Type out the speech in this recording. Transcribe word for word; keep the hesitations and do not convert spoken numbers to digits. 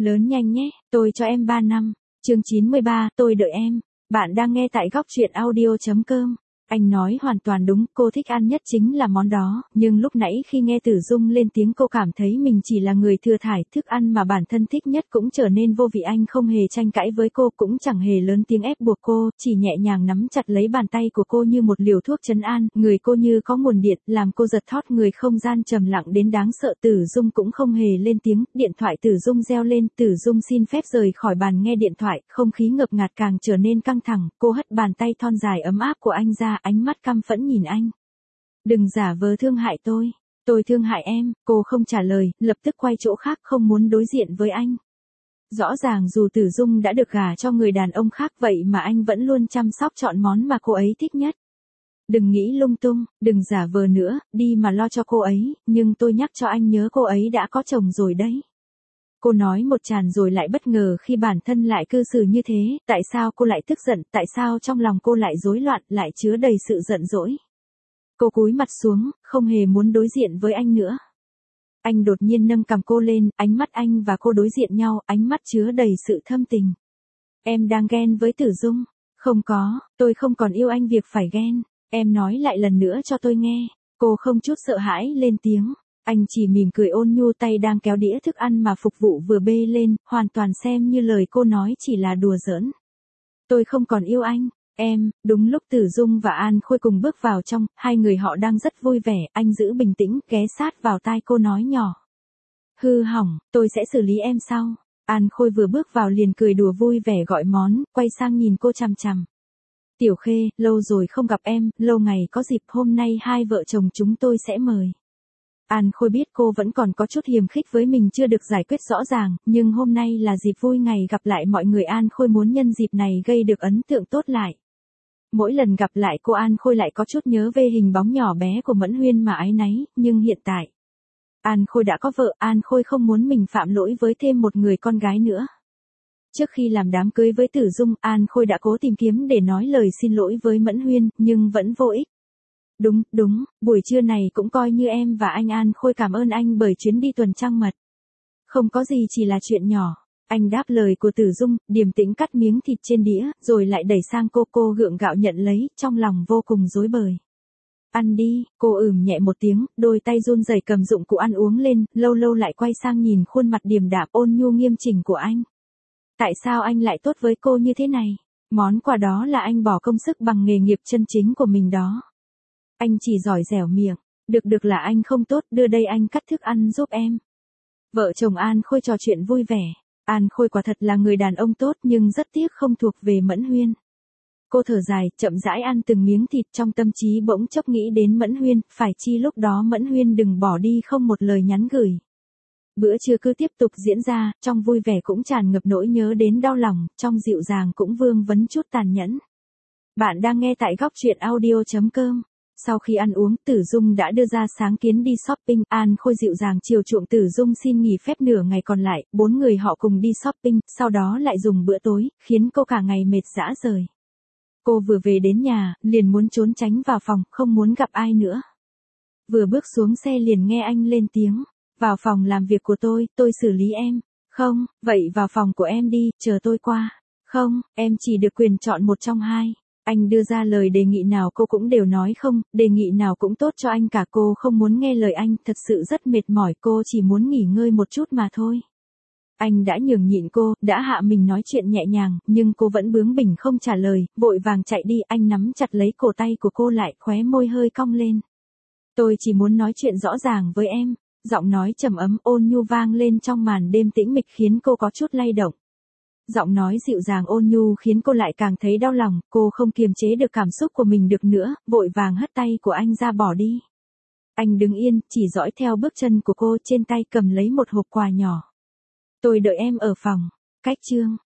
Lớn nhanh nhé, tôi cho em ba năm. Chương chín mươi ba, tôi đợi em. Bạn đang nghe tại góc truyện audio chấm com. Anh nói hoàn toàn đúng, cô thích ăn nhất chính là món đó, nhưng lúc nãy khi nghe Tử Dung lên tiếng cô cảm thấy mình chỉ là người thừa thải, thức ăn mà bản thân thích nhất cũng trở nên vô vị. Anh không hề tranh cãi với cô, cũng chẳng hề lớn tiếng ép buộc cô, chỉ nhẹ nhàng nắm chặt lấy bàn tay của cô như một liều thuốc trấn an, người cô như có nguồn điện, làm cô giật thót người. Không gian trầm lặng đến đáng sợ. Tử Dung cũng không hề lên tiếng, điện thoại Tử Dung reo lên, Tử Dung xin phép rời khỏi bàn nghe điện thoại, không khí ngập ngạt càng trở nên căng thẳng, cô hất bàn tay thon dài ấm áp của anh ra, ánh mắt căm phẫn nhìn anh. Đừng giả vờ thương hại tôi, tôi thương hại em. Cô không trả lời, lập tức quay chỗ khác, không muốn đối diện với anh. Rõ ràng dù Tử Dung đã được gả cho người đàn ông khác, vậy mà anh vẫn luôn chăm sóc chọn món mà cô ấy thích nhất. Đừng nghĩ lung tung, đừng giả vờ nữa, đi mà lo cho cô ấy, nhưng tôi nhắc cho anh nhớ cô ấy đã có chồng rồi đấy. Cô nói một tràn rồi lại bất ngờ khi bản thân lại cư xử như thế, tại sao cô lại tức giận, tại sao trong lòng cô lại rối loạn, lại chứa đầy sự giận dỗi. Cô cúi mặt xuống, không hề muốn đối diện với anh nữa. Anh đột nhiên nâng cằm cô lên, ánh mắt anh và cô đối diện nhau, ánh mắt chứa đầy sự thâm tình. Em đang ghen với Tử Dung? Không có, tôi không còn yêu anh việc phải ghen. Em nói lại lần nữa cho tôi nghe. Cô không chút sợ hãi lên tiếng. Anh chỉ mỉm cười ôn nhu, tay đang kéo đĩa thức ăn mà phục vụ vừa bê lên, hoàn toàn xem như lời cô nói chỉ là đùa giỡn. Tôi không còn yêu anh, em. Đúng lúc Tử Dung và An Khôi cùng bước vào trong, hai người họ đang rất vui vẻ, anh giữ bình tĩnh, ghé sát vào tai cô nói nhỏ. Hư hỏng, tôi sẽ xử lý em sau. An Khôi vừa bước vào liền cười đùa vui vẻ gọi món, quay sang nhìn cô chằm chằm. Tiểu Khê, lâu rồi không gặp em, lâu ngày có dịp hôm nay hai vợ chồng chúng tôi sẽ mời. An Khôi biết cô vẫn còn có chút hiềm khích với mình chưa được giải quyết rõ ràng, nhưng hôm nay là dịp vui ngày gặp lại mọi người, An Khôi muốn nhân dịp này gây được ấn tượng tốt lại. Mỗi lần gặp lại cô, An Khôi lại có chút nhớ về hình bóng nhỏ bé của Mẫn Huyên mà áy náy, nhưng hiện tại An Khôi đã có vợ, An Khôi không muốn mình phạm lỗi với thêm một người con gái nữa. Trước khi làm đám cưới với Tử Dung, An Khôi đã cố tìm kiếm để nói lời xin lỗi với Mẫn Huyên, nhưng vẫn vô ích. Đúng, đúng, buổi trưa này cũng coi như em và anh. An Khôi cảm ơn anh bởi chuyến đi tuần trăng mật. Không có gì, chỉ là chuyện nhỏ. Anh đáp lời của Tử Dung, điềm tĩnh cắt miếng thịt trên đĩa, rồi lại đẩy sang cô. Cô gượng gạo nhận lấy, trong lòng vô cùng rối bời. Ăn đi, cô ừm nhẹ một tiếng, đôi tay run rẩy cầm dụng cụ ăn uống lên, lâu lâu lại quay sang nhìn khuôn mặt điềm đạm ôn nhu nghiêm chỉnh của anh. Tại sao anh lại tốt với cô như thế này? Món quà đó là anh bỏ công sức bằng nghề nghiệp chân chính của mình đó. Anh chỉ giỏi dẻo miệng, được được là anh không tốt, đưa đây anh cắt thức ăn giúp em. Vợ chồng An Khôi trò chuyện vui vẻ. An Khôi quả thật là người đàn ông tốt nhưng rất tiếc không thuộc về Mẫn Huyên. Cô thở dài, chậm rãi ăn từng miếng thịt, trong tâm trí bỗng chốc nghĩ đến Mẫn Huyên, phải chi lúc đó Mẫn Huyên đừng bỏ đi không một lời nhắn gửi. Bữa trưa cứ tiếp tục diễn ra, trong vui vẻ cũng tràn ngập nỗi nhớ đến đau lòng, trong dịu dàng cũng vương vấn chút tàn nhẫn. Bạn đang nghe tại góc truyện audio chấm com. Sau khi ăn uống, Tử Dung đã đưa ra sáng kiến đi shopping, An Khôi dịu dàng chiều chuộng Tử Dung xin nghỉ phép nửa ngày còn lại, bốn người họ cùng đi shopping, sau đó lại dùng bữa tối, khiến cô cả ngày mệt rã rời. Cô vừa về đến nhà, liền muốn trốn tránh vào phòng, không muốn gặp ai nữa. Vừa bước xuống xe liền nghe anh lên tiếng, vào phòng làm việc của tôi, tôi xử lý em. Không, vậy vào phòng của em đi, chờ tôi qua. Không, em chỉ được quyền chọn một trong hai. Anh đưa ra lời đề nghị nào cô cũng đều nói không, đề nghị nào cũng tốt cho anh cả. Cô không muốn nghe lời anh, thật sự rất mệt mỏi, cô chỉ muốn nghỉ ngơi một chút mà thôi. Anh đã nhường nhịn cô, đã hạ mình nói chuyện nhẹ nhàng, nhưng cô vẫn bướng bỉnh không trả lời, vội vàng chạy đi. Anh nắm chặt lấy cổ tay của cô lại, khóe môi hơi cong lên. Tôi chỉ muốn nói chuyện rõ ràng với em. Giọng nói trầm ấm ôn nhu vang lên trong màn đêm tĩnh mịch khiến cô có chút lay động. Giọng nói dịu dàng ôn nhu khiến cô lại càng thấy đau lòng, cô không kiềm chế được cảm xúc của mình được nữa, vội vàng hất tay của anh ra bỏ đi. Anh đứng yên, chỉ dõi theo bước chân của cô, trên tay cầm lấy một hộp quà nhỏ. Tôi đợi em ở phòng. Cách chương.